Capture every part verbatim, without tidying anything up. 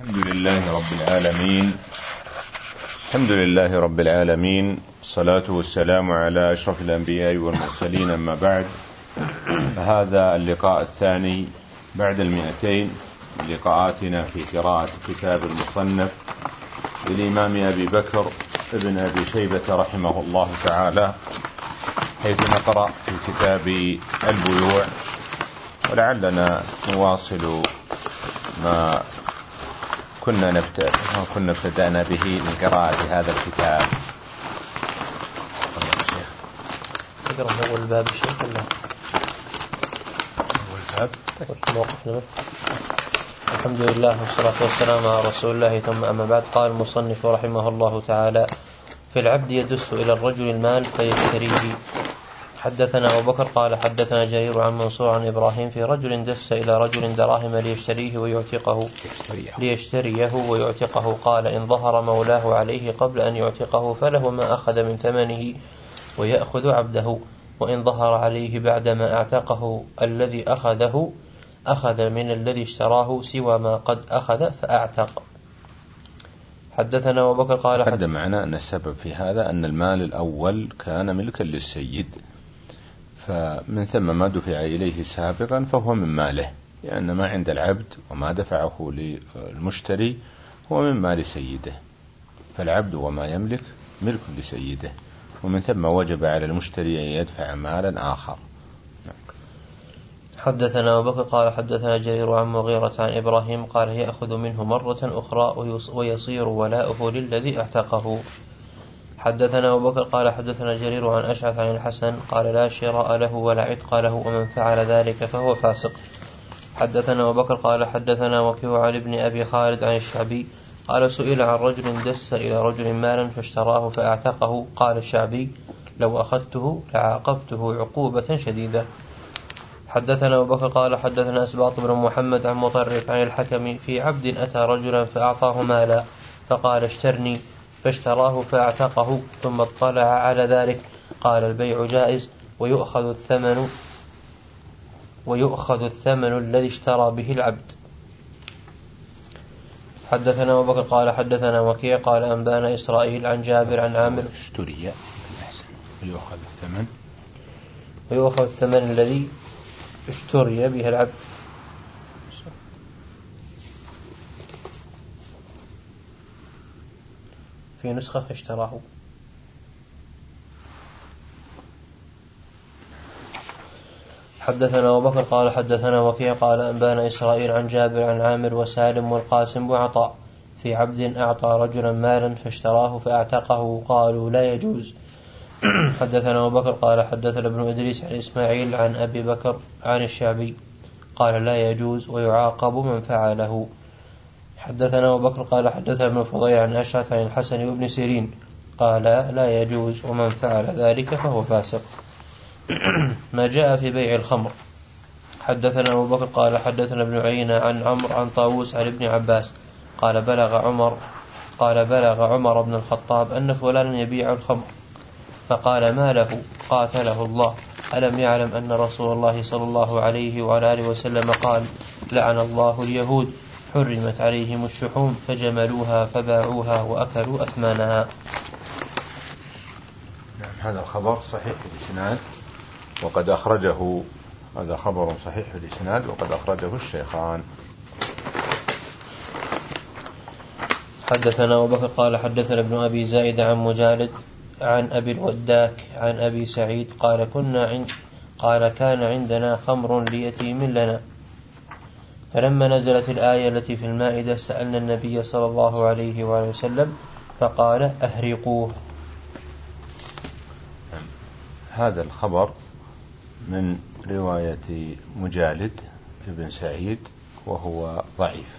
الحمد لله رب العالمين الحمد لله رب العالمين الصلاة والسلام على أشرف الأنبياء والمرسلين، أما بعد، هذا اللقاء الثاني بعد المئتين من لقاءاتنا في قراءة كتاب المصنف للإمام أبي بكر ابن أبي شيبة رحمه الله تعالى، حيث نقرأ في كتاب البيوع، ولعلنا نواصل ما كنا نبدأ كنا ابتدأنا به من قراءة هذا الكتاب. تقرأ أول باب الشيخ ولا أول باب؟ موقفنا. الحمد لله والصلاة والسلام على رسول الله، ثم أما بعد. قال المصنف رحمه الله تعالى: في العبد يدس إلى الرجل المال فيشتريه. حدثنا أبو بكر قال حدثنا جرير عن منصور عن إبراهيم في رجل دس إلى رجل دراهم ليشتريه ويعتقه ليشتريه ويعتقه قال: إن ظهر مولاه عليه قبل أن يعتقه فله ما أخذ من ثمنه ويأخذ عبده، وإن ظهر عليه بعدما أعتقه الذي أخذه أخذ من الذي اشتراه سوى ما قد أخذ فأعتق. حدثنا أبو بكر قال قد معنا أن السبب في هذا أن المال الأول كان ملكا للسيد، فمن ثم ما دفع إليه سابقا فهو من ماله، لأن ما عند العبد وما دفعه للمشتري هو من مال سيده، فالعبد وما يملك ملك لسيده، ومن ثم وجب على المشتري أن يدفع مالا آخر. حدثنا أبو بكر قال حدثنا جرير عن مغيرة عن إبراهيم قال: يأخذ منه مرة أخرى ويصير ولاؤه للذي اعتقه. حدثنا أبو بكر قال حدثنا جرير عن أشعث عن الحسن قال: لا شراء له ولا عتق له، ومن فعل ذلك فهو فاسق. حدثنا أبو بكر قال حدثنا وكيع عن ابن أبي خالد عن الشعبي قال: سئل عن رجل دس إلى رجل مالا فاشتراه فأعتقه، قال الشعبي: لو أخذته لعاقبته عقوبة شديدة. حدثنا أبو بكر قال حدثنا أسباط بن محمد عن مطرف عن الحكم في عبد أتى رجلا فأعطاه مالا فقال: اشترني، فاشتراه فأعتقه، ثم اطلع على ذلك قال: البيع جائز ويؤخذ الثمن ويؤخذ الثمن الذي اشترى به العبد. حدثنا أبو بكر قال حدثنا وكيع قال أنبانا إسرائيل عن جابر عن عامر اشتري ويؤخذ الثمن ويؤخذ الثمن الذي اشتري به العبد. في نسخة اشتراه. حدثنا أبو بكر قال حدثنا وكيع قال أنبانا إسرائيل عن جابر عن عامر وسالم والقاسم وعطاء في عبد أعطى رجلا مالا فاشتراه فأعتقه، قالوا لا يجوز. حدثنا أبو بكر قال حدثنا ابن إدريس عن إسماعيل عن أبي بكر عن الشعبي قال: لا يجوز ويعاقب من فعله. حدثنا أبو بكر قال حدثنا ابن فضيل عن أشعث عن الحسن وابن سيرين قال: لا يجوز ومن فعل ذلك فهو فاسق. ما جاء في بيع الخمر. حدثنا أبو بكر قال حدثنا ابن عيينة عن عمرو عن طاووس عن ابن عباس قال: بلغ عمر قال بلغ عمر بن الخطاب أن فلانا يبيع الخمر، فقال: ما له؟ قاتله الله، ألم يعلم أن رسول الله صلى الله عليه وعلى آله وسلم قال: لعن الله اليهود، حرمت عليهم الشحوم فجملوها فباعوها وأكلوا أثمانها. نعم، هذا الخبر صحيح الإسناد وقد أخرجه هذا خبر صحيح الإسناد وقد أخرجه الشيخان. حدثنا أبو بكر قال حدثنا ابن أبي زائد عن مجالد عن أبي الوداك عن أبي سعيد قال: كنا عند قال كان عندنا خمر ليتيم لنا، فلما نزلت الآية التي في المائدة سألنا النبي صلى الله عليه وآله وسلم فقال: أهرقوه. هذا الخبر من رواية مجالد ابن سعيد وهو ضعيف.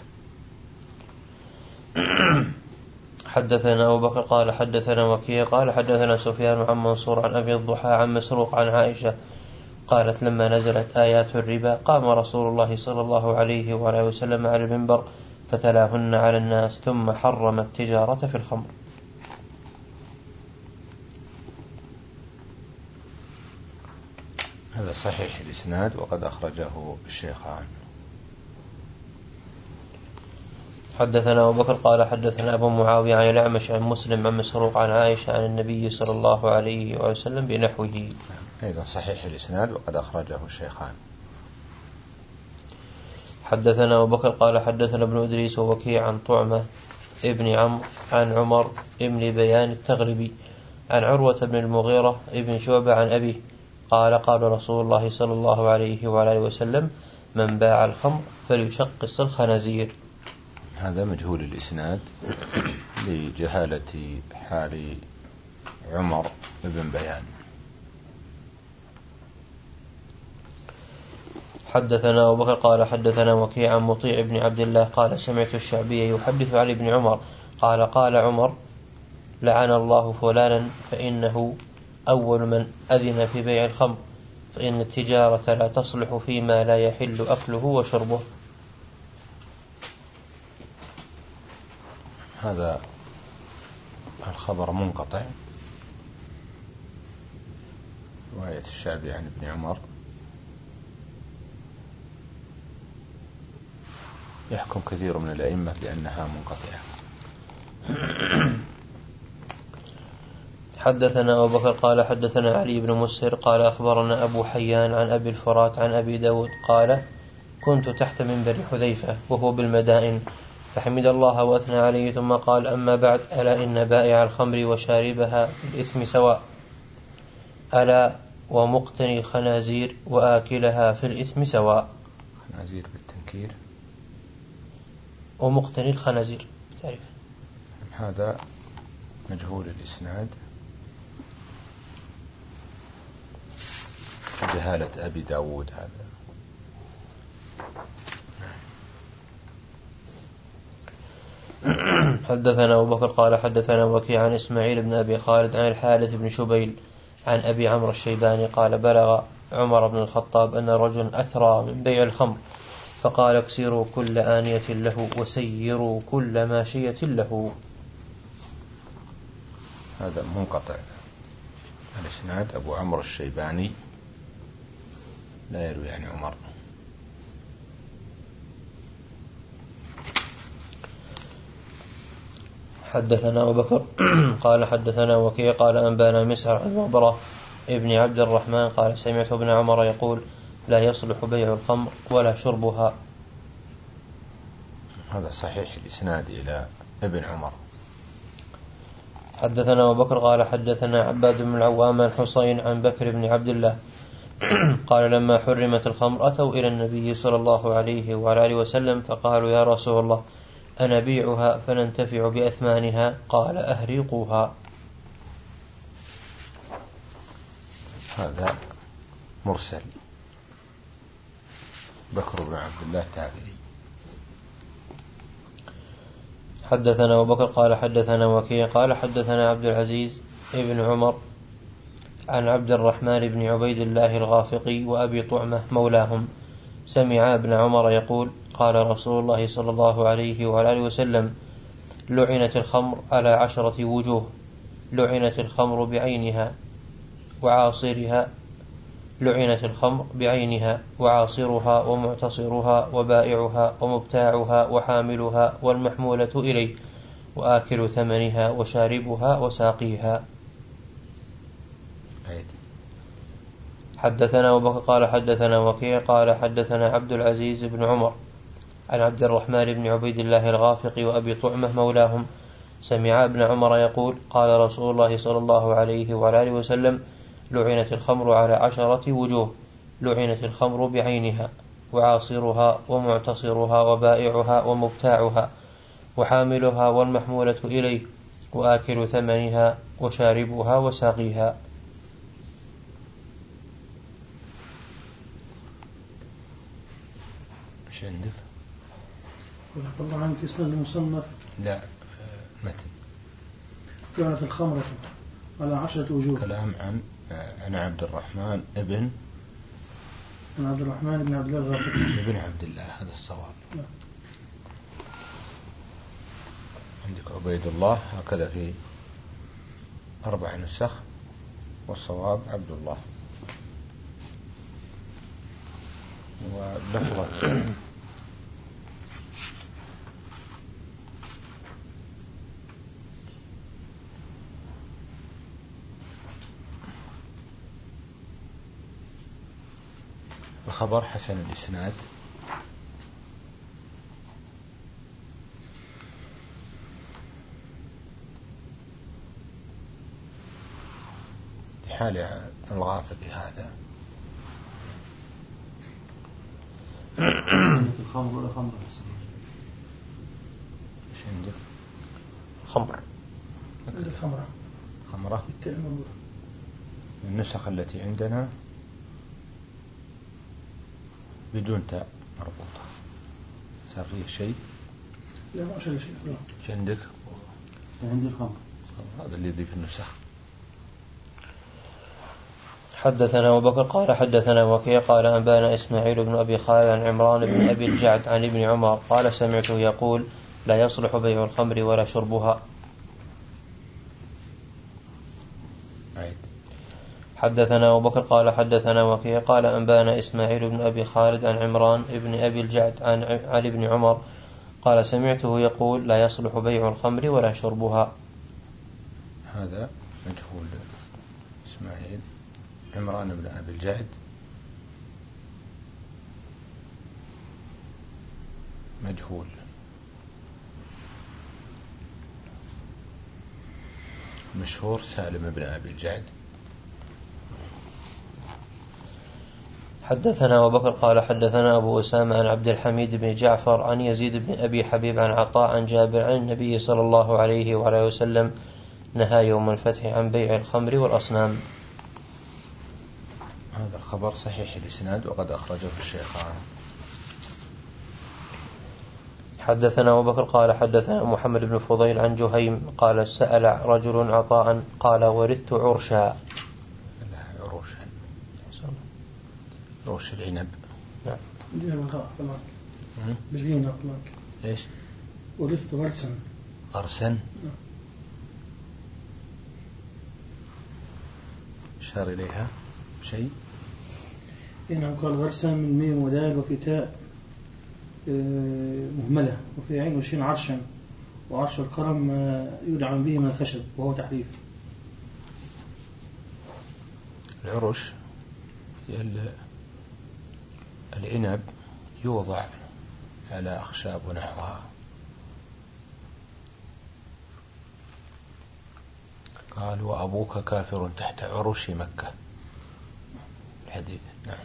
حدثنا أبو بكر قال حدثنا وكيع قال حدثنا سفيان عن منصور عن أبي الضحى عن مسروق عن عائشة قالت: لما نزلت آيات الربا قام رسول الله صلى الله عليه وآله وسلم على المنبر فتلاهن على الناس ثم حرم التجارة في الخمر. هذا صحيح الإسناد وقد أخرجه الشيخان. حدثنا أبو بكر قال حدثنا أبو معاوية عن الأعمش عن مسلم عن مسروق عن عائشة عن النبي صلى الله عليه وسلم بنحوه. أيضا صحيح الإسناد وقد أخرجه الشيخان. حدثنا أبو بكر قال حدثنا ابن إدريس ووكيع عن طعمة ابن عمرو عن عمر ابن بيان التغلبي عن عروة بن المغيرة ابن شعبة عن أبيه قال قال رسول الله صلى الله عليه وعلى وسلم من باع الخمر فليشقص الخنازير. هذا مجهول الإسناد لجهالة حال عمر ابن بيان. حدثنا أبو بكر قال حدثنا وكيع عن مطيع بن عبد الله قال سمعت الشعبي يحدث عن ابن عمر قال قال عمر لعن الله فلانا فإنه أول من أذن في بيع الخمر فإن التجارة لا تصلح فيما لا يحل أكله وشربه. هذا الخبر منقطع، رواية الشعبي عن ابن عمر يحكم كثير من الأئمة بأنها منقطعة. حدثنا أبو بكر قال حدثنا علي بن مسهر قال أخبرنا أبو حيان عن أبي الفرات عن أبي داود قال كنت تحت منبر حذيفة وهو بالمدائن فحمد الله وأثنى عليه ثم قال أما بعد ألا إن بائع الخمر وشاربها بالإثم سواء ألا ومقتني الخنازير وآكلها في الإثم سواء. خنازير بالتنكير ومقتني الخنازير تعرف. هذا مجهول الإسناد جهالة أبي داود. هذا حدثنا أبو بكر قال حدثنا وكيع عن إسماعيل بن أبي خالد عن الحارث بن شبيل عن أبي عمرو الشيباني قال بلغ عمر بن الخطاب أن رجلا أثرى من بيع الخمر فقال اكسروا كل آنية له وسيروا كل ماشية له. هذا منقطع الإسناد. أبو عمرو الشيباني لا يروي عن عمر. حدثنا أبو بكر قال حدثنا وكيع قال أنبانا مسعر عن وبرة ابن عبد الرحمن قال سمعت ابن عمر يقول لا يصلح بيع الخمر ولا شربها. هذا صحيح الإسناد إلى ابن عمر. حدثنا أبو بكر قال حدثنا عباد بن العوام عن حسين عن بكر بن عبد الله قال لما حرمت الخمر أتوا إلى النبي صلى الله عليه وعلى آله وسلم فقالوا يا رسول الله أنبيعها فننتفع بأثمانها قال أهريقوها. هذا مرسل. بكر بن عبد الله تابعي. حدثنا أبو بكر قال حدثنا وكيع قال حدثنا عبد العزيز ابن عمر عن عبد الرحمن بن عبيد الله الغافقي وأبي طعمة مولاهم سمع ابن عمر يقول قال رسول الله صلى الله عليه وعلى آله وسلم لعنت الخمر على عشرة وجوه لعنت الخمر بعينها وعاصرها لعنت الخمر بعينها وعاصرها ومعتصرها وبائعها ومبتاعها وحاملها والمحمولة إليه وآكل ثمنها وشاربها وساقيها. حدثنا أبو بكر قال حدثنا وكيع قال حدثنا عبد العزيز بن عمر عن عبد الرحمن بن عبيد الله الغافقي وأبي طعمة مولاهم سمع ابن عمر يقول قال رسول الله صلى الله عليه وعلى آله وسلم لعنت الخمر على عشرة وجوه لعنت الخمر بعينها وعاصرها ومعتصرها وبائعها ومبتاعها وحاملها والمحمولة إليه وآكل ثمنها وشاربها وساقيها. ايش عندك؟ طبعا عنك إسناد المصنف لا متن. لعنت الخمرة على عشرة وجوه. كلام عن عن عبد الرحمن ابن عن عبد الرحمن بن عبد الله الغافقي ابن عبد الله. هذا الصواب. لا. عندك عبيد الله هكذا في أربع نسخ والصواب عبد الله. ولفظة الخبر حسن الإسناد. حال الغافل هذا الخمر ولا خمر؟ ايش عندك؟ خمر. الخمرة. خمرة. النسخ التي عندنا بدون تاء مربوطة. صار فيه شيء؟ لا ما شيء شيء. ايش عندك؟ عندي الخمر. هذا اللي يضيف النسخ. حدثنا أبو بكر قال حدثنا وكيع قال أنبانا إسماعيل بن أبي خالد عن عمران بن أبي الجعد عن ابن عمر قال سمعته يقول لا يصلح بيع الخمر ولا شربها. عيد. حدثنا أبو بكر قال حدثنا وكيع قال أنبانا إسماعيل بن أبي خالد عن عمران بن أبي الجعد عن عن ابن عمر قال سمعته يقول لا يصلح بيع الخمر ولا شربها. هذا مجهول. إسماعيل عمران بن أبي الجعد مجهول. مشهور سالم بن أبي الجعد. حدثنا أبو بكر قال حدثنا أبو أسامة عن عبد الحميد بن جعفر عن يزيد بن أبي حبيب عن عطاء عن جابر عن النبي صلى الله عليه وعلى وسلم نهى يوم الفتح عن بيع الخمر والأصنام. هذا الخبر صحيح الإسناد وقد أخرجه الشيخان. حدثنا أبو بكر قال حدثنا محمد بن فضيل عن جهيم قال سأل رجل عطاء قال ورثت عرشا. لا عروشا. عروش العنب. نعم. بالهين أطلاق. إيش؟ ورثت غرسا. غرسا. شار إليها شيء. هنا قال غرسا من ميم ودال وفي تاء مهملة وفي عين وشين عرشا وعرش الكرم يدعم به من الخشب وهو تحريف. العرش العنب يوضع على أخشاب ونحوها. قال وأبوك كافر تحت عرش مكة. الحديث. نعم.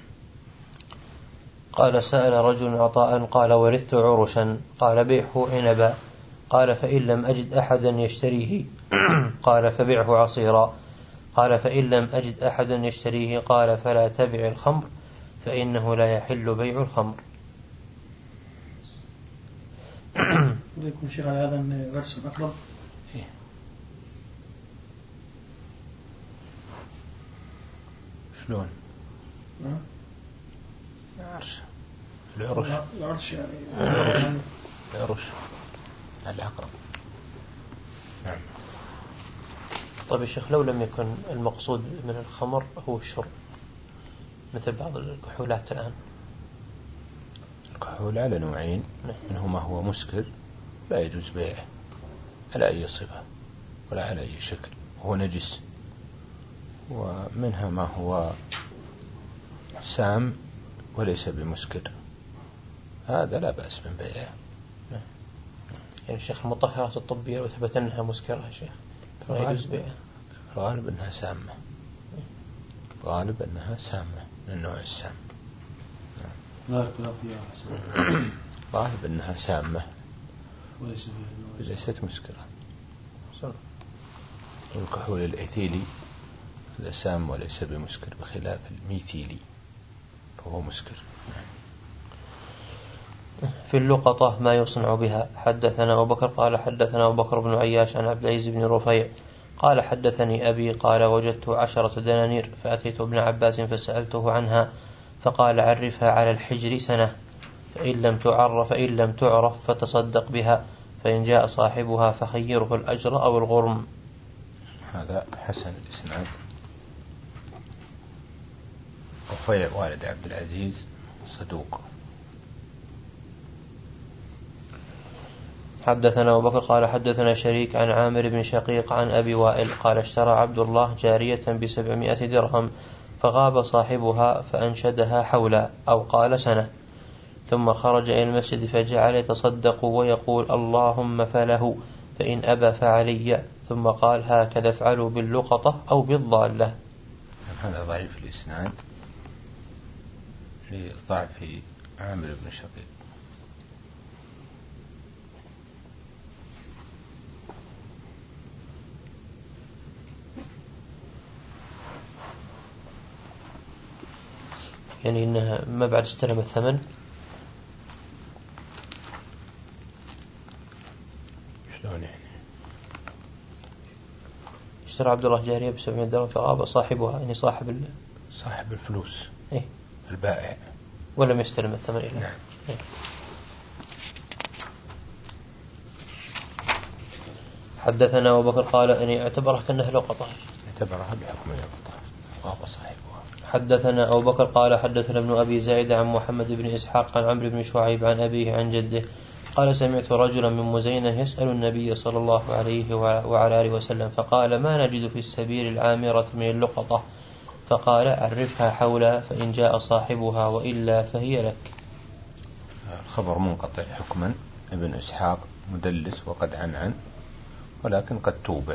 قال سأل رجل عطاء قال ورثت عرشا قال بيعه عنبا قال فإن لم أجد أحدا يشتريه قال فبيعه عصيرا قال فإن لم أجد أحدا يشتريه قال فلا تبع الخمر فإنه لا يحل بيع الخمر. يكون شيخ على هذا أن غرس أقرب. شلون؟ نعم. العرش. العرش. العرش يعني. العرش. العرش. الأقرب. نعم. طيب الشيخ لو لم يكن المقصود من الخمر هو الشرب مثل بعض الكحولات الآن. الكحول على نوعين. منه ما هو مسكر لا يجوز بيعه على أي صفة ولا على أي شكل هو نجس، ومنها ما هو سام وليس بمسكر هذا لا بأس من بيعه. يعني الشيخ المطهرات الطبية لو ثبت أنها مسكرة يا شيخ فلا يجوز بيعها. غالب أنها سامة. غالب أنها سامة من النوع السام. غالب أنها سامة وليست مسكرة. والكحول الإيثيلي هذا سام وليس بمسكر بخلاف الميثيلي فهو مسكر. في اللقطة ما يصنع بها. حدثنا أبو بكر قال حدثنا أبو بكر بن عياش عن عبد العزيز بن رفيع قال حدثني أبي قال وجدت عشرة دنانير فأتيت ابن عباس فسألته عنها فقال عرفها على الحجر سنة فإن لم تعرف فإن لم تعرف فتصدق بها فإن جاء صاحبها فخيره الأجر أو الغرم. هذا حسن الإسناد. رفيع والد عبد العزيز صدوق. حدثنا أبو بكر قال حدثنا شريك عن عامر بن شقيق عن أبي وائل قال اشترى عبد الله جارية بسبعمائة درهم فغاب صاحبها فأنشدها حولا أو قال سنة، ثم خرج إلى المسجد فجعل يتصدق ويقول اللهم فله، فإن أبى فعلي، ثم قال هكذا افعلوا باللقطة أو بالضالة. هذا ضعيف الإسناد لضعف عامر بن شقيق. يعني إنها ما بعد استلم الثمن. شلون يعني؟ اشترى عبد الله جارية بسبعمائة درهم فغاب صاحبها، يعني صاحب ال... صاحب الفلوس، إيه؟ البائع، ولم يستلم الثمن إلا. نعم. إيه؟ حدثنا أبو بكر قال أني اعتبره كأنه لقطة، اعتبرها بحكم اللقطة غاب صاحبها. حدثنا أبو بكر قال حدثنا ابن أبي زايد عن محمد بن إسحاق عن عمرو بن شعيب عن أبيه عن جده قال سمعت رجلا من مزينة يسأل النبي صلى الله عليه وعلى آله وسلم فقال ما نجد في السبيل العامرة من اللقطة، فقال عرفها حولا فإن جاء صاحبها وإلا فهي لك. الخبر منقطع حكما، ابن إسحاق مدلس وقد عنعن ولكن قد توبه.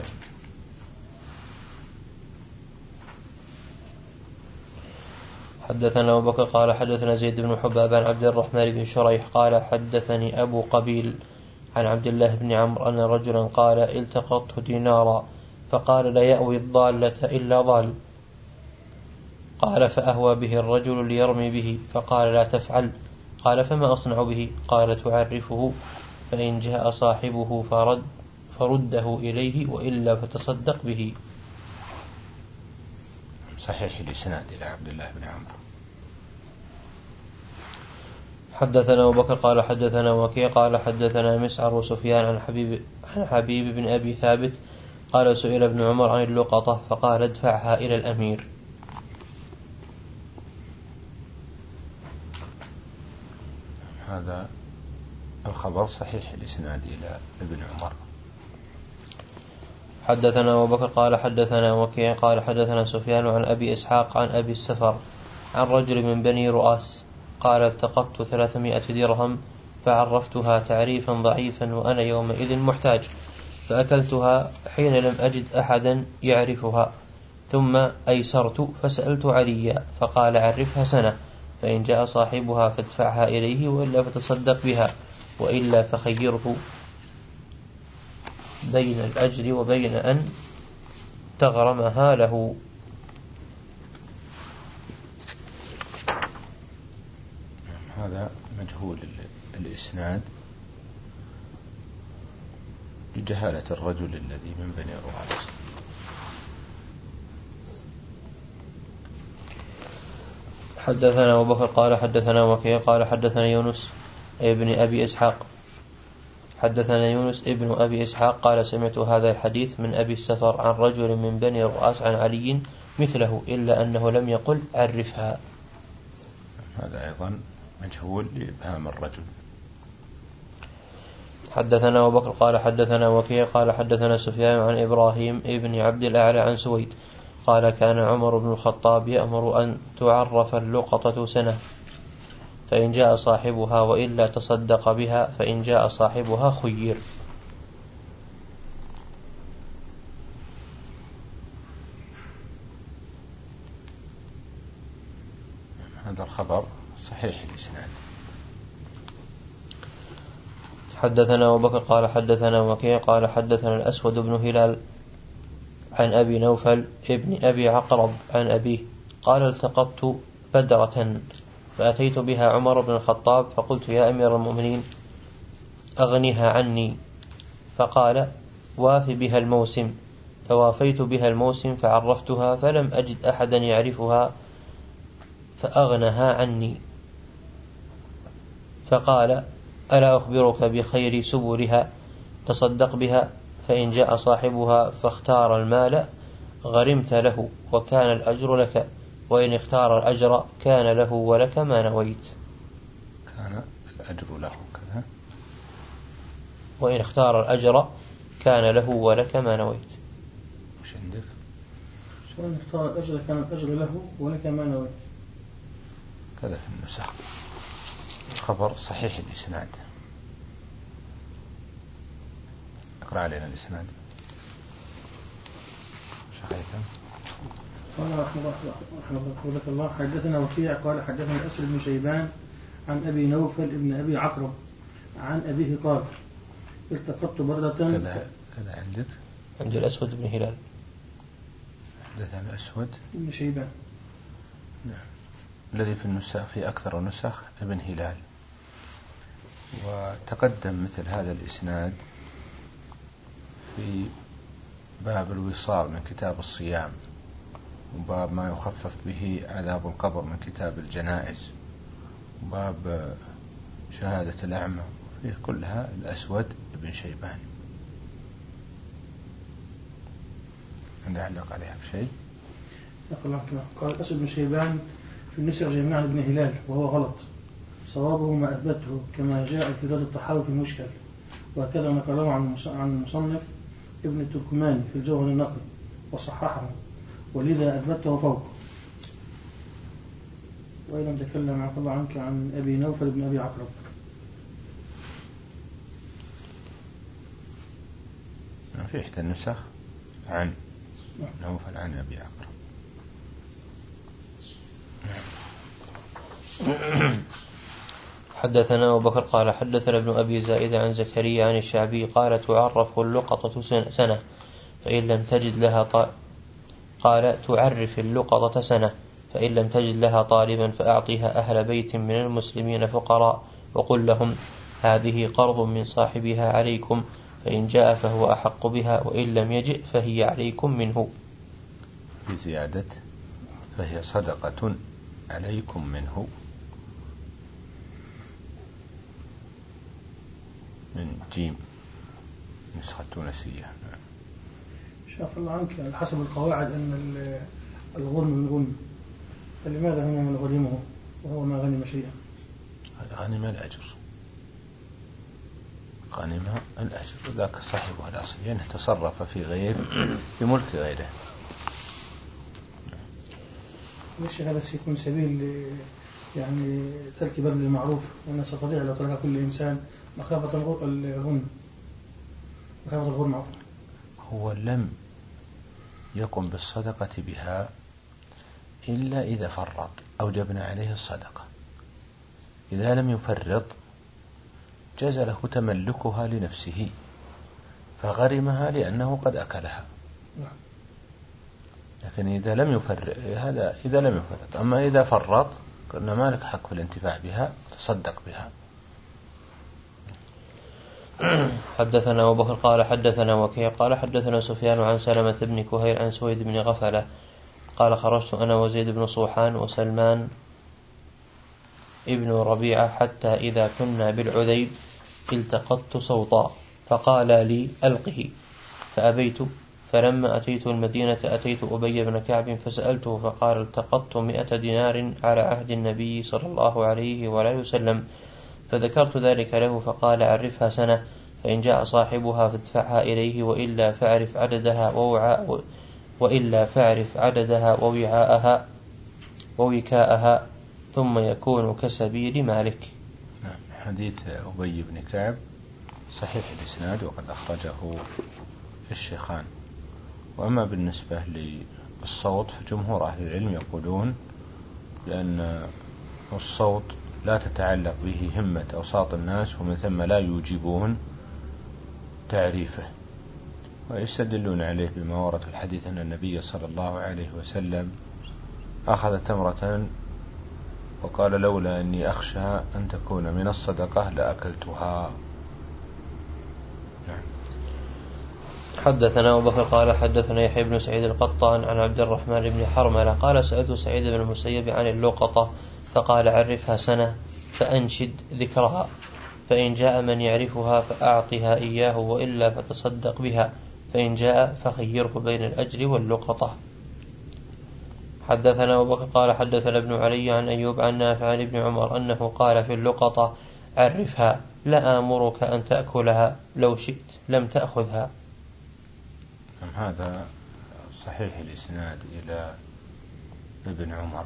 حدثنا أبو بكر قال حدثنا زيد بن حباب عن عبد الرحمن بن شريح قال حدثني أبو قبيل عن عبد الله بن عمرو أن رجلا قال التقطت دينارا فقال لا يأوي الضالة إلا ضال، قال فأهوى به الرجل ليرمي به فقال لا تفعل، قال فما أصنع به؟ قال تعرفه فإن جاء صاحبه فرد فرده إليه وإلا فتصدق به. صحيح الإسناد إلى عبد الله بن عمرو. حدثنا أبو بكر قال حدثنا وكيع قال حدثنا مسعر وسفيان عن حبيب عن حبيب بن أبي ثابت قال سئل ابن عمر عن اللقطة فقال ادفعها إلى الأمير. هذا الخبر صحيح الإسناد إلى ابن عمر. حدثنا أبو بكر قال حدثنا وكيع قال حدثنا سفيان عن أبي إسحاق عن أبي السفر عن رجل من بني رؤاس قال التقطت ثلاثمائة درهم فعرفتها تعريفا ضعيفا وأنا يومئذ محتاج، فأكلتها حين لم أجد أحدا يعرفها، ثم أيسرت فسألت عليا فقال عرفها سنة، فإن جاء صاحبها فادفعها إليه وإلا فتصدق بها وإلا فخيره بين الأجر وبين أن تغرمها له. هذا مجهول الإسناد لجهالة الرجل الذي من بني رؤاس. حدثنا أبو بكر قال حدثنا وكيع قال حدثنا يونس ابن أبي إسحاق حدثنا يونس ابن أبي إسحاق قال سمعت هذا الحديث من أبي السفر عن رجل من بني رؤاس عن علي مثله إلا أنه لم يقل عرفها. هذا أيضا مجهول لإبهام الرجل. حدثنا أبو بكر قال حدثنا وكيع قال حدثنا سفيان عن إبراهيم ابن عبد الأعلى عن سويد قال كان عمر بن الخطاب يأمر أن تعرف اللقطة سنة، فإن جاء صاحبها وإلا تصدق بها، فإن جاء صاحبها خير. هذا الخبر صحيح الإسناد. حدثنا أبو بكر قال حدثنا وكيع قال حدثنا الأسود بن هلال عن أبي نوفل ابن أبي عقرب عن أبيه قال التقطت بدرة فأتيت بها عمر بن الخطاب فقلت يا أمير المؤمنين أغنها عني، فقال واف بها الموسم، فوافيت بها الموسم فعرفتها فلم أجد أحدا يعرفها فأغنها عني، فقال ألا أخبرك بخير سبلها تصدق بها، فإن جاء صاحبها فاختار المال غرمت له وكان الأجر لك، وإن اختار الأجر كان له ولك ما نويت. كان الأجر له كذا، وإن اختار الأجر كان له ولك ما نويت. وش عندك؟ سواء اختار الأجر كان الأجر له ولك ما نوى. كذا في النسخ خبر صحيح الإسناد. اقرأ علينا الإسناد. شخيثا قال رحمه الله حدثنا وكيع قال حدثنا الأسود بن شيبان عن أبي نوفل ابن أبي عقرب عن أبيه قال التقطت بردة. كذا كذا عندك عند الأسود بن هلال. حدثنا الأسود بن شيبان. نعم. الذي في النسخ في أكثر النسخ ابن هلال. وتقدم مثل هذا الإسناد في باب الوصال من كتاب الصيام، وباب ما يخفف به عذاب القبر من كتاب الجنائز، وباب شهادة الأعمى، فيه كلها الأسود بن شيبان. عندي علق عليها بشيء؟ قال الأسود بن شيبان في النسخ جميعا ابن هلال وهو غلط، صوابه ما أثبته كما جاء في ذات الطحاوي في المشكل، وهكذا نقله عن المصنف ابن التركماني في الجوهر النقي وصححه، ولذا أثبته فوق. وأيضا تكلم عفى الله عنك عن أبي نوفل بن أبي عقرب. في إحدى النسخ عن نوفل عن أبي عقرب. حدثنا أبو بكر قال حدثنا ابن أبي زائدة عن زكريا عن الشعبي قال تعرف اللقطة سنة فإن لم تجد لها ط... قال تعرف اللقطة سنة فإن لم تجد لها طالبا فأعطيها أهل بيت من المسلمين فقراء وقل لهم هذه قرض من صاحبها عليكم، فإن جاء فهو أحق بها وإن لم يجئ فهي عليكم منه. في زيادة فهي صدقة عليكم منه من جيم نسخة تونسية. شاف الله عنك حسب القواعد أن الغنم من غنم، فلماذا هنا من غنمه وهو ما غنم شيئا؟ غنم الأجر، غنم الأجر، ذاك صاحبه الأصل يعني تصرف في غير في ملك غيره. ليش هذا سيكون سبيل يعني ترك بذل المعروف، وأن ستضيع لو ترك كل إنسان مخافة الغنم مخافة الغنم. هو لم يقم بالصدقة بها إلا إذا فرط أوجبنا عليه الصدقة. إذا لم يفرط جاز له تملكها لنفسه فغرمها لأنه قد أكلها. لكن إذا لم يفرط هذا إذا لم يفرط، أما إذا فرط قلنا ما لك حق في الانتفاع بها، تصدق بها. حدثنا أبو بكر قال حدثنا وكيع قال حدثنا سفيان عن سلمة بن كهيل عن سويد بن غفلة قال خرجت أنا وزيد بن صوحان وسلمان ابن ربيعة حتى إذا كنا بالعذيب التقطت صوتا فقال لي ألقه فأبيت، فلما أتيت المدينة أتيت أبي بن كعب فسألته فقال التقطت مئة دينار على عهد النبي صلى الله عليه وآله وسلم، فذكرت ذلك له فقال عرفها سنة فإن جاء صاحبها فادفعها إليه وإلا فاعرف عددها ووعاء وإلا فاعرف عددها ووعاءها ووكاءها ثم يكون كسبيل مالك. نعم. حديث أبي بن كعب صحيح الإسناد وقد أخرجه الشيخان. وأما بالنسبة للصوت فجمهور أهل العلم يقولون لأن الصوت لا تتعلق به همة أوساط الناس ومن ثم لا يوجبون تعريفه، ويستدلون عليه بما ورد في الحديث أن النبي صلى الله عليه وسلم أخذ تمرة وقال لولا أني أخشى أن تكون من الصدقة لأكلتها. نعم. حدثنا أبو بكر قال حدثنا يحيى بن سعيد القطان عن عبد الرحمن بن حرملة قال سألت سعيد بن المسيب عن اللقطة فقال عرفها سنة فأنشد ذكرها، فإن جاء من يعرفها فأعطها إياه وإلا فتصدق بها، فإن جاء فخيره بين الأجر واللقطة. حدثنا أبو بكر قال حدثنا ابن علي عن أيوب عن نافع عن ابن عمر أنه قال في اللقطة عرفها لا آمرك أن تأكلها لو شئت لم تأخذها. هذا صحيح الإسناد إلى ابن عمر.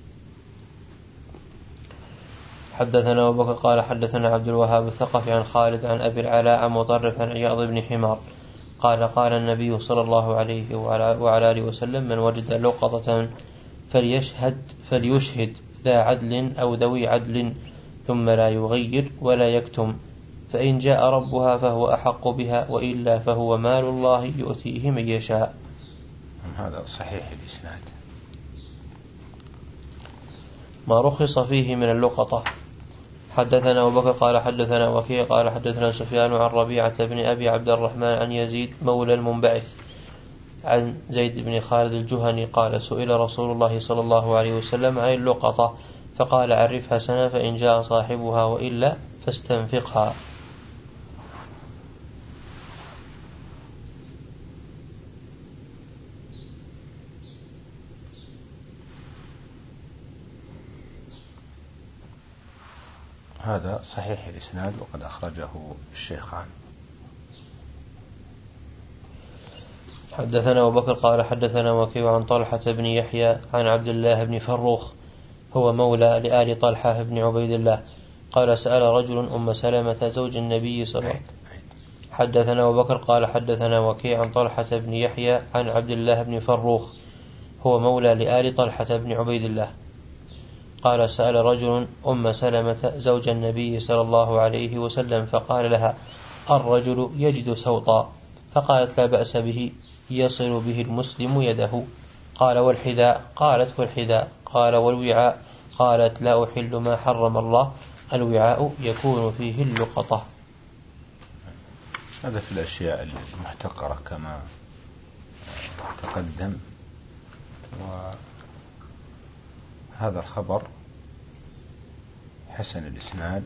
حدثنا أبو بكر قال حدثنا عبد الوهاب الثقفي عن خالد عن أبي العلاء عن مطرف عن عياض بن حمار قال قال النبي صلى الله عليه وعلى آله وسلم من وجد لقطة فليشهد, فليشهد ذا عدل أو ذوي عدل ثم لا يغير ولا يكتم، فإن جاء ربها فهو أحق بها وإلا فهو مال الله يؤتيه من يشاء. هذا صحيح الإسناد. ما رخص فيه من اللقطة. حدثنا أبو بكر قال حدثنا وكيع قال حدثنا سفيان عن ربيعة بن أبي عبد الرحمن عن يزيد مولى المنبعث عن زيد بن خالد الجهني قال سئل رسول الله صلى الله عليه وسلم عن اللقطة فقال عرفها سنة فإن جاء صاحبها وإلا فاستنفقها. هذا صحيح الإسناد وقد أخرجه الشيخان. حدثنا أبو بكر قال حدثنا وكيع عن طلحة بن يحيى عن عبد الله بن فروخ هو مولى لآل طلحة بن عبيد الله قال سأل رجل أم سلمة زوج النبي صلى الله عليه وسلم. حدثنا أبو بكر قال حدثنا وكيع عن طلحة بن يحيى عن عبد الله بن فروخ هو مولى لآل طلحة بن عبيد الله قال سأل رجل أم سلمة زوج النبي صلى الله عليه وسلم فقال لها الرجل يجد سوطا فقالت لا بأس به يصل به المسلم يده. قال والحذاء؟ قالت والحذاء. قال والوعاء؟ قالت لا أحل ما حرم الله، الوعاء يكون فيه اللقطة. هذا في الأشياء المحتقرة كما تقدم. وهذا الخبر حسن الإسناد.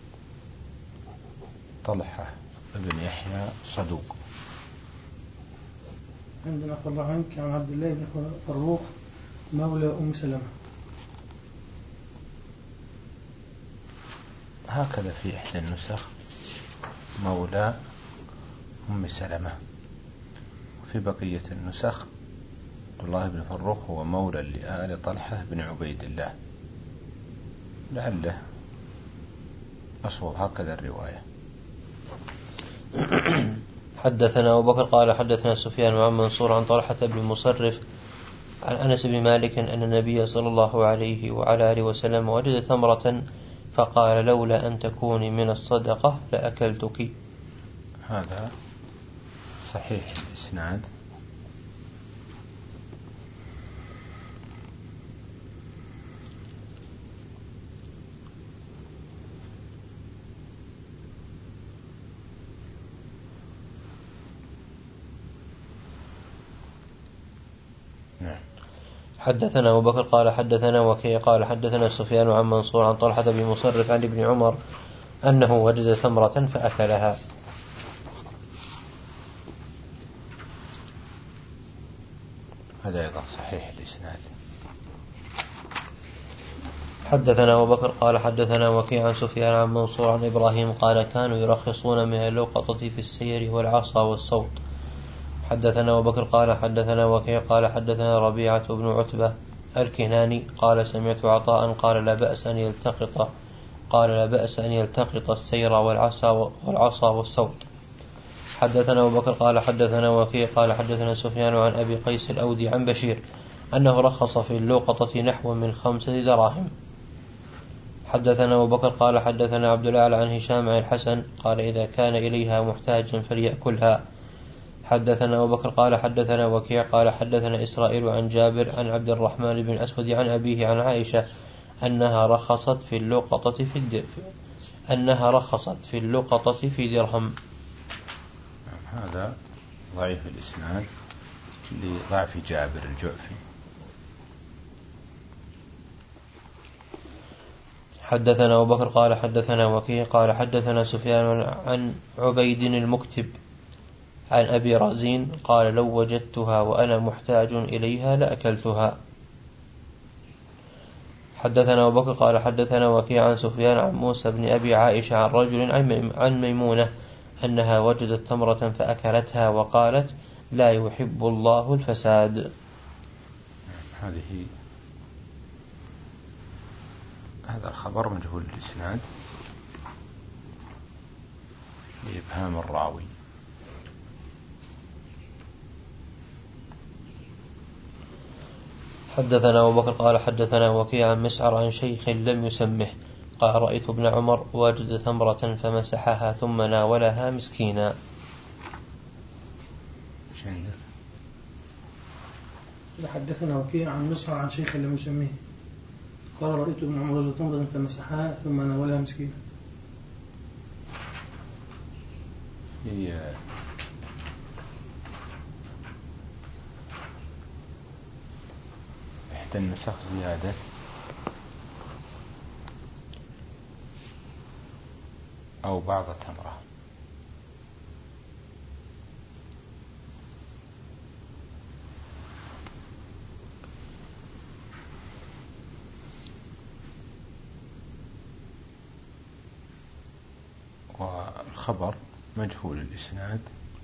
طلحة بن يحيى صدوق. عندنا الله عنك عن عبد الله بن فروخ مولى أم سلمة. هكذا في إحدى النسخ مولى أم سلمة، وفي بقية النسخ عبد الله بن فروخ هو مولى لآل طلحة بن عبيد الله، لعله أصوب هكذا الرواية. حدثنا أبو بكر قال حدثنا سفيان عن منصور عن طلحة بن مصرف عن أنس بن مالك أن النبي صلى الله عليه وعلى آله وسلم وجد تمرة فقال لولا أن تكوني من الصدقة لأكلتك. هذا صحيح الإسناد. حدثنا أبو بكر قال حدثنا وكيع قال حدثنا سفيان عن منصور عن طلحة بن مصرف عن ابن عمر أنه وجد ثمرة فأكلها. هذا أيضا صحيح الإسناد. حدثنا أبو بكر قال حدثنا وكيع عن سفيان عن منصور عن إبراهيم قال كانوا يرخصون من اللقطة في السير والعصا والصوت. حدثنا أبو بكر قال حدثنا وكيع قال حدثنا ربيعة بن عتبة الكناني قال سمعت عطاء قال لا بأس أن يلتقط قال لا بأس أن يلتقط السير والعصا والعصا والصوت. حدثنا أبو بكر قال حدثنا وكيع قال حدثنا سفيان عن أبي قيس الأودي عن بشير أنه رخص في اللقطة نحو من خمسة دراهم. حدثنا أبو بكر قال حدثنا عبد الأعلى عن هشام عن الحسن قال إذا كان إليها محتاجا فليأكلها. حدثنا أبو بكر قال حدثنا وكيع قال حدثنا إسرائيل عن جابر عن عبد الرحمن بن الأسود عن أبيه عن عائشة أنها رخصت في اللقطة في الد... أنها رخصت في اللقطة في درهم. هذا ضعيف الإسناد لضعف جابر الجعفي. حدثنا أبو بكر قال حدثنا وكيع قال حدثنا سفيان عن عبيد المكتب عن أبي رازين قال لو وجدتها وأنا محتاج إليها لأكلتها. حدثنا أبو بكر قال حدثنا وكيع عن سفيان عن موسى بن أبي عائشة عن رجل عن ميمونة أنها وجدت تمرة فأكلتها وقالت لا يحب الله الفساد. هذه هذا الخبر مجهول الإسناد لإبهام الراوي. حدثنا أبو بكر قال حدثنا وكيع عن مسعر عن شيخ لم يسمه قال رأيت ابن عمر واجد ثمرة فمسحها ثم ناولها مسكينا. حدثنا وكيع عن مسعر عن شيخ لم يسمه قال رأيت ابن عمر واجد ثمرة فمسحها ثم ناولها مسكينا. هي إحدى النسخ زيادة أو بعض تمرة. والخبر مجهول الإسناد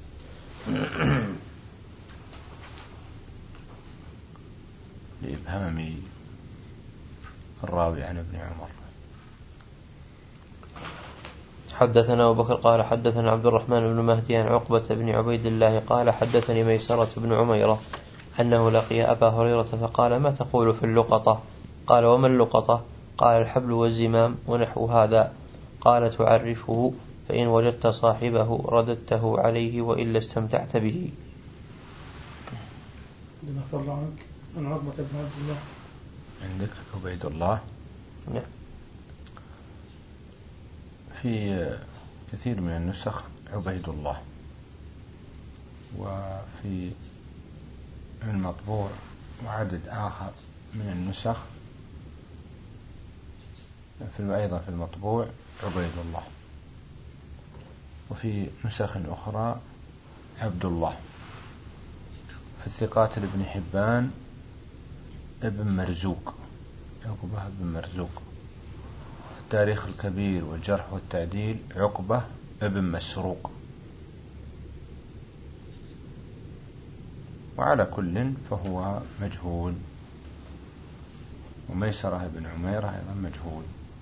لإبهام الراوي عن ابن عمر. حدثنا أبو بكر قال حدثنا عبد الرحمن بن مهدي عن عقبة بن عبيد الله قال حدثني ميسرة بن عميرة أنه لقي أبا هريرة فقال ما تقول في اللقطة؟ قال وما اللقطة؟ قال الحبل والزمام ونحو هذا. قال تعرفه فإن وجدت صاحبه رددته عليه وإلا استمتعت به. لما فر عنك عن عقبة بن عبد الله عندك عبيد الله. نعم. في كثير من النسخ عبيد الله، وفي المطبوع وعدد آخر من النسخ في أيضا في المطبوع عبيد الله، وفي نسخ أخرى عبد الله. في الثقات لابن حبان ابن مرزوق، عقبة ابن مرزوق. في التاريخ الكبير والجرح والتعديل عقبة ابن مسروق. وعلى كل فهو مجهول. وميسرة بن عميرة أيضا مجهول.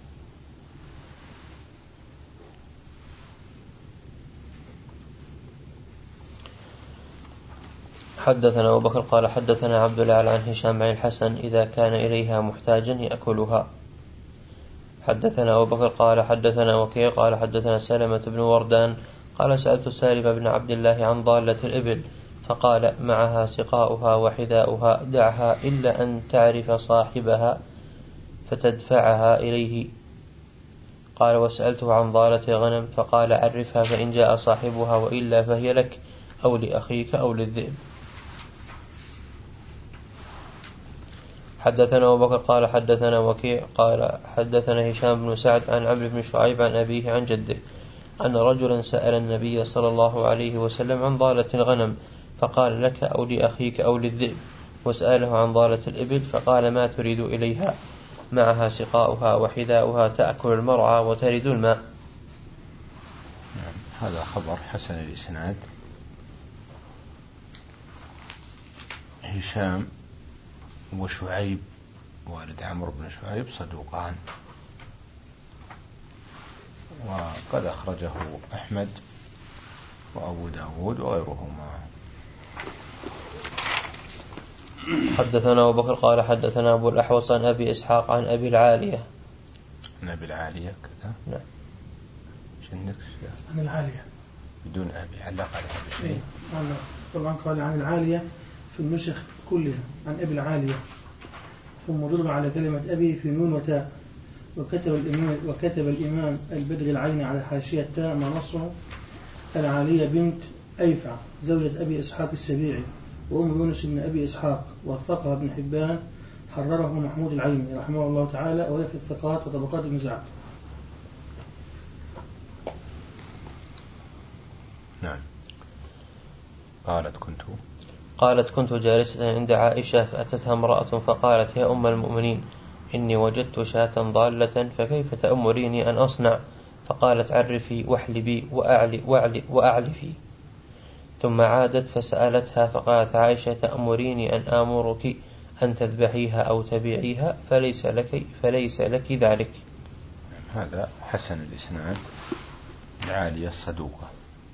حدثنا أبو بكر قال حدثنا عبد الأعلى عن هشام عن الحسن إذا كان إليها محتاجا يأكلها. حدثنا أبو بكر قال حدثنا وكيع قال حدثنا سلمة بن وردان قال سألت سالم بن عبد الله عن ضالة الإبل فقال معها سقاؤها وحذاؤها دعها إلا أن تعرف صاحبها فتدفعها إليه. قال وسألته عن ضالة غنم فقال عرفها فإن جاء صاحبها وإلا فهي لك أو لأخيك أو للذئب. حدثنا أبو بكر قال حدثنا وكيع قال حدثنا هشام بن سعد عن عمرو بن شعيب عن أبيه عن جده أن رجلا سأل النبي صلى الله عليه وسلم عن ضالة الغنم فقال لك أو لأخيك أو للذئب، وسأله عن ضالة الإبل فقال ما تريد إليها؟ معها سقاؤها وحذاؤها تأكل المرعى وترد الماء. هذا خبر حسن الإسناد. هشام وشعيب والد عمرو بن شعيب صدوقان، وقد أخرجه أحمد وأبو داود وغيرهما. حدثنا أبو بكر قال حدثنا أبو الأحوص عن أبي إسحاق عن أبي العالية. عن أبي العالية كذا؟ نعم. عن العالية بدون أبي علق عليها بشيء. طبعا قال عن العالية في النسخ كلها عن أبي العالية، ثم ضرب على كلمة أبي في نون وتاء، وكتب الإمام, وكتب الإمام البدر العيني على حاشية تاء ما نصه العالية بنت أيفع زوجة أبي إسحاق السبيعي وأم يونس بن أبي إسحاق، وثقها ابن حبان حرره محمود العيني رحمه الله تعالى، وهي في الثقات وطبقات ابن سعد. نعم. قالت كنت قالت كنت جالسة عند عائشة فأتتها امرأة فقالت يا أم المؤمنين إني وجدت شاة ضالة فكيف تأمريني أن أصنع؟ فقالت عرفي واحلبي وأعلي وأعلي وأعلفي. ثم عادت فسألتها فقالت عائشة تأمريني أن آمرك أن تذبحيها أو تبيعيها فليس لك, فليس لك ذلك. هذا حسن الإسناد العالية الصدوقة.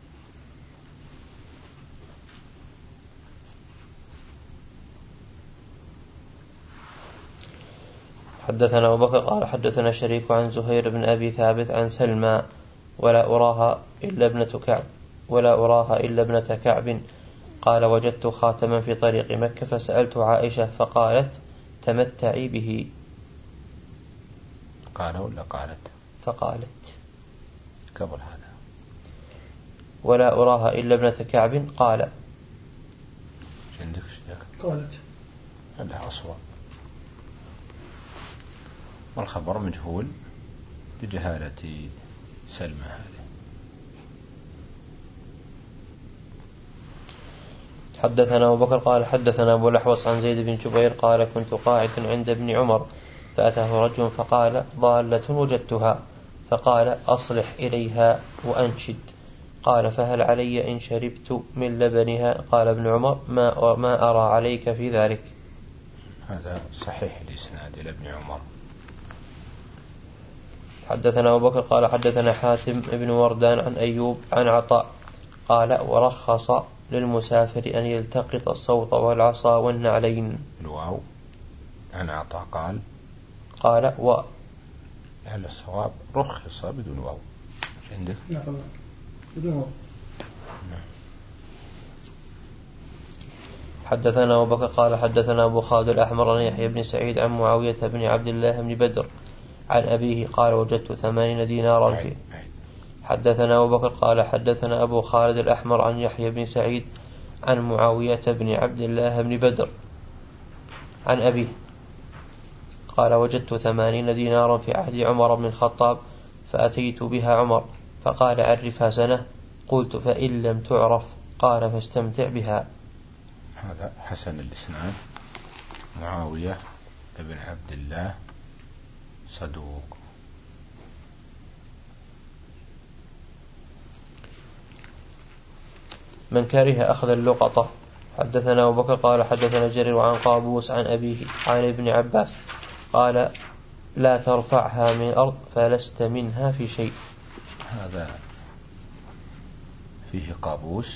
حدثنا أبو بكر قال حدثنا شريك عن زهير بن أبي ثابت عن سلمى ولا أراها إلا ابنة كعب ولا أراها إلا ابنة كعب قال وجدت خاتما في طريق مكة فسألت عائشة فقالت تمتعي به. قال ولا قالت؟ فقالت قبل هذا. ولا أراها إلا ابنة كعب قال عندك شيء؟ قالت. هذا أصوب، والخبر مجهول لجهالة سلمى هذه. حدثنا أبو بكر قال حدثنا أبو الأحوص عن زيد بن جبير قال كنت قاعدا عند ابن عمر فأتاه رجل فقال ضالة وجدتها فقال أصلح إليها وأنشد. قال فهل علي إن شربت من لبنها؟ قال ابن عمر ما, ما أرى عليك في ذلك. هذا صحيح الإسناد إلى ابن عمر. حدثنا أبو بكر قال حدثنا حاتم بن وردان عن أيوب عن عطاء قال ورخص للمسافر أن يلتقط الصوت والعصا والنعلين. الواو عن عطاء قال قال و لعل الصواب رخص بدون واو. ايش عندك؟ نعم بدون واو. حدثنا أبو بكر قال حدثنا أبو خالد الأحمر عن يحيى بن سعيد عن معاوية بن عبد الله بن بدر عن أبيه قال وجدت ثمانين دينارا فيه. حدثنا أبو بكر قال حدثنا أبو خالد الأحمر عن يحيى بن سعيد عن معاوية بن عبد الله بن بدر عن أبيه قال وجدت ثمانين دينارا في عهد عمر بن الخطاب فأتيت بها عمر فقال عرفها سنة. قلت فإن لم تعرف قال فاستمتع بها. هذا حسن الإسناد. معاوية بن عبد الله صدوق. من كره أخذ اللقطة. حدثنا أبو بكر قال حدثنا جرير عن قابوس عن أبيه عن ابن عباس قال لا ترفعها من الأرض فلست منها في شيء. هذا فيه قابوس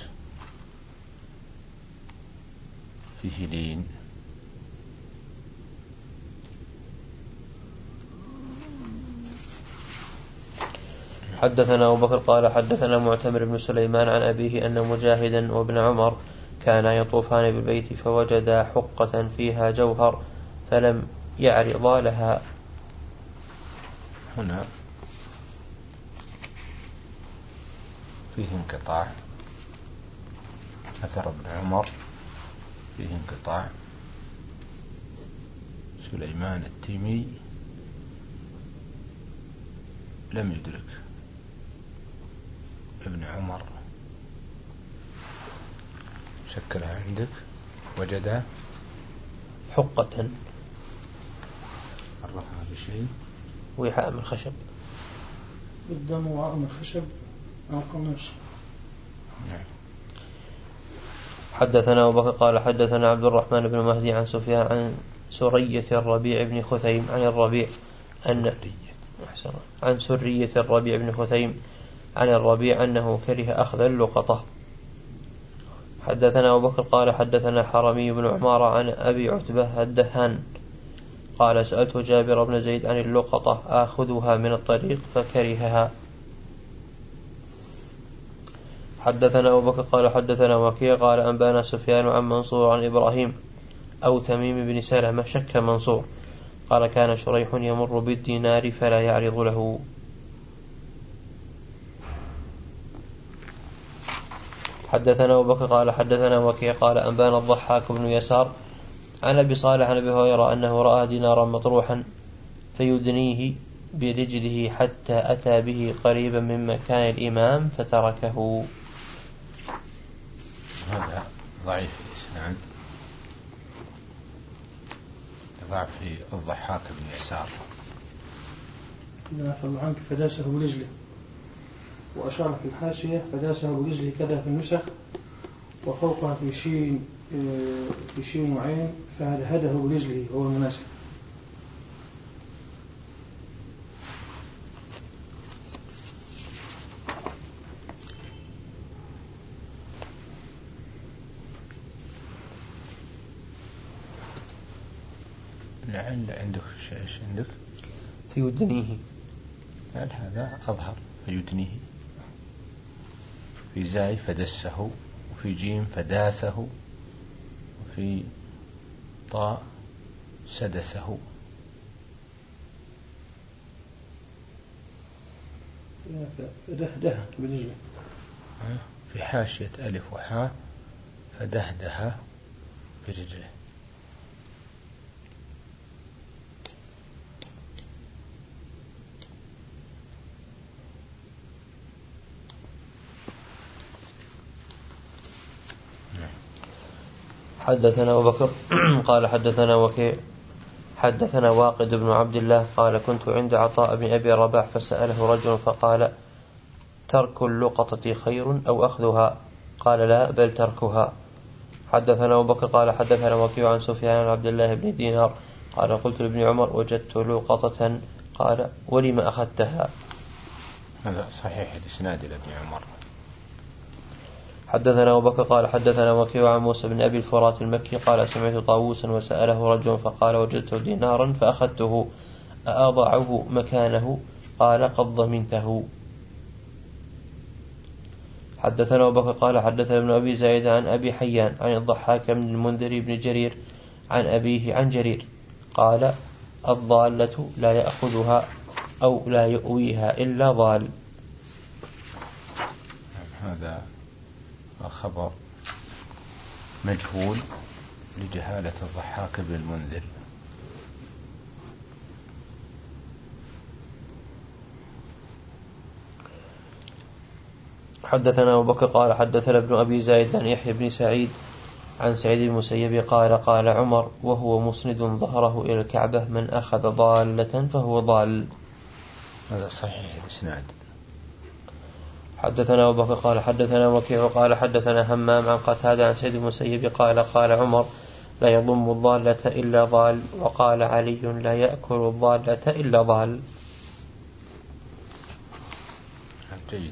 فيه لين. حدثنا أبو بكر قال حدثنا معتمر بن سليمان عن أبيه أن مجاهدا وابن عمر كانا يطوفان بالبيت فوجدا حقة فيها جوهر فلم يعرضا لها. هنا فيه انقطاع. أثر ابن عمر فيه انقطاع. سليمان التيمي لم يدرك ابن عمر. شكلها عندك وجد حقة عرفها بشيء وعاء من خشب قدام وعاء من خشب أو قميص. نعم. حدثنا أبو بكر قال حدثنا عبد الرحمن بن مهدي عن سفيان عن سرية الربيع بن خثيم عن الربيع أن عن سرية الربيع بن خثيم عن الربيع أنه كره أخذ اللقطة. حدثنا أبو بكر قال حدثنا حرمي بن عمارة عن أبي عتبة الدهان قال سألت جابر بن زيد عن اللقطة آخذها من الطريق فكرهها. حدثنا أبو بكر قال حدثنا وكيع قال أنبانا سفيان عن منصور عن إبراهيم أو تميم بن سلمة شك منصور قال كان شريح يمر بالدينار فلا يعرض له. حدثنا أبو بكر قال حدثنا وكيع قال أنبانا الضحاك بن يسار عن أبي صالح عن أبي هريرة أنه رأى دينارا مطروحا فيدنيه برجله حتى أتى به قريبا من مكان الإمام فتركه. هذا ضعيف الإسناد. ضعف في الضحاك بن يسار. نعفل عنك فداسه برجله وأشار في الحاشية فداسه برجله كذا في النسخ وفوقها في شين في شين وعين فهدهده برجله هو المناسب. لعل عندك ايش عندك؟ في يدنيه. لعل هذا أظهر في يدنيه. في زاي فدسه، وفي جيم فداسه، وفي طاء سدسه. فدهده برجله. في حاشية ألف وحاء فدهده برجله. حدثنا أبو بكر قال حدثنا وكيع حدثنا واقد بن عبد الله قال كنت عند عطاء بن أبي رباح فسأله رجل فقال ترك اللقطة خير أو أخذها؟ قال لا بل تركها. حدثنا أبو بكر قال حدثنا وكيع عن سفيان عن عبد الله بن دينار قال قلت لابن عمر وجدت لقطة قال ولم أخذتها؟ هذا صحيح الإسناد لابن عمر. حدثنا أبو بكر قال حدثنا وكيع عن موسى بن أبي الفرات المكي قال سمعت طاووسا وسأله رجل فقال وجدت دينارا فأخذته أضعه مكانه؟ قال قد ضمنته. حدثنا أبو بكر قال حدثنا ابن أبي زايد عن أبي حيان عن الضحاك بن المنذر بن جرير عن أبيه عن جرير قال الضالة لا يأخذها أو لا يؤويها إلا ضال. هذا خبر مجهول لجهالة الضحاك بن المنذر. حدثنا أبو بكر قال حدثنا ابن أبي زايد عن يحيى بن سعيد عن سعيد بن المسيب قال قال عمر وهو مسند ظهره إلى الكعبة من أخذ ضالة فهو ضال. هذا صحيح الإسناد. حدثنا أبو بكر قال حدثنا وكيع قال حدثنا همام عن قتادة عن سعيد بن المسيب قال قال عمر لا يضم الضالة إلا ضال وقال علي لا يأكل الضالة إلا ضال. جيد.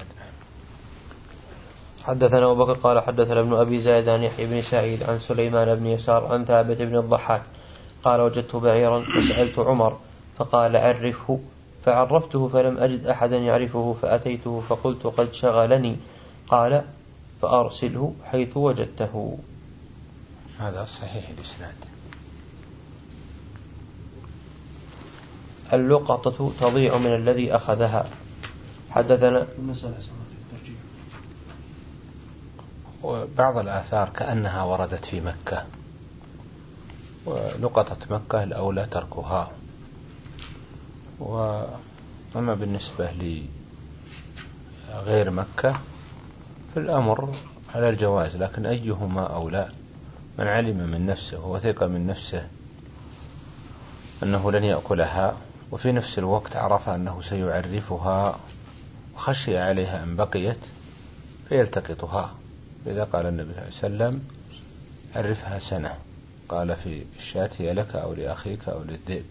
حدثنا أبو بكر قال حدثنا ابن أبي زايد عن يحيى بن سعيد عن سليمان بن يسار عن ثابت بن الضحاك قال وجدت بعيرا فسألت عمر فقال عرفه فعرفته فلم أجد أحدا يعرفه فأتيته فقلت قد شغلني قال فأرسله حيث وجدته. هذا صحيح الإسناد. اللقطة تضيع من الذي أخذها. حدثنا وبعض الآثار كأنها وردت في مكة، ولقطة مكة الأولى تركها. وأما بالنسبة لغير مكة فالأمر على الجواز، لكن أيهما أولى؟ من علم من نفسه وثق من نفسه أنه لن يأكلها وفي نفس الوقت عرف أنه سيعرفها وخشي عليها أن بقيت فيلتقطها. إذا قال النبي صلى الله عليه وسلم عرفها سنة، قال في الشاة هي لك أو لأخيك أو للذئب.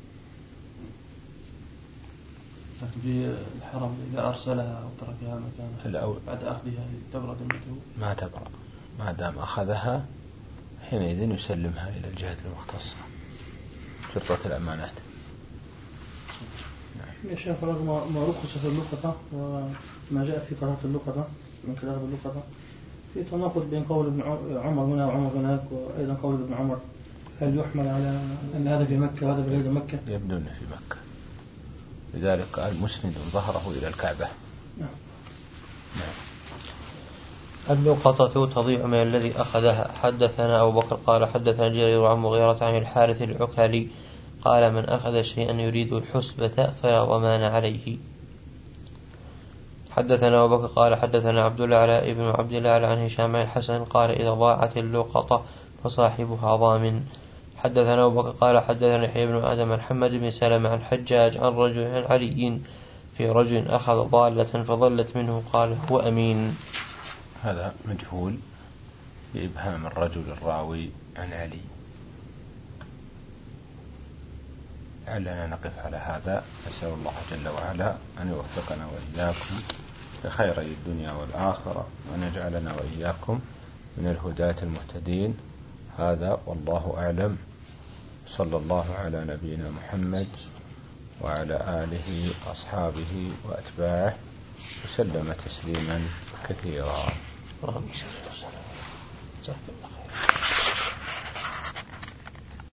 لكن في الحرم إذا أرسلها أو تركها مكانها بعد أخذها تبرد المكان؟ ما تبرد ما دام أخذها، حينئذ يسلمها إلى الجهة المختصة، شرطة الأمانات. يا شيخ ما رخص في اللقطة وما جاء في قراءة اللقطة من قراءة اللقطة في تناقض بين قول ابن عمر هنا وعمر هناك، وأيضا قول ابن عمر. هل يحمل على أن هذا في مكة وهذا في غير مكة؟ يبدو أنه في مكة، لذلك قال مسند ظهره إلى الكعبة. نعم. نعم. اللقطة تضيع من الذي أخذها. حدثنا أبو بكر قال حدثنا جرير عن مغيرة عن الحارث العكالي قال من أخذ شيئا يريد الحسبة فلا ضمان عليه. حدثنا أبو بكر قال حدثنا عبد الأعلى ابن عبد الأعلى عن هشام عن الحسن قال إذا ضاعت اللقطة فصاحبها ضامن. حدثنا أبو بكر قال حدثنا يحيى بن آدم عن محمد بن سلمة عن حجاج عن رجل عن علي في رجل أخذ ضالة فضلت منه قال هو أمين. هذا مجهول بإبهام الرجل الراوي عن علي. لعلنا نقف على هذا. أسأل الله جل وعلا أن يوفقنا وإياكم لخيري الدنيا والآخرة، وأن يجعلنا وإياكم من الهداة المهتدين. هذا والله أعلم. صلى الله على نبينا محمد وعلى آله وأصحابه وأتباعه وسلم تسليما كثيرا. اللهم صل وسلم.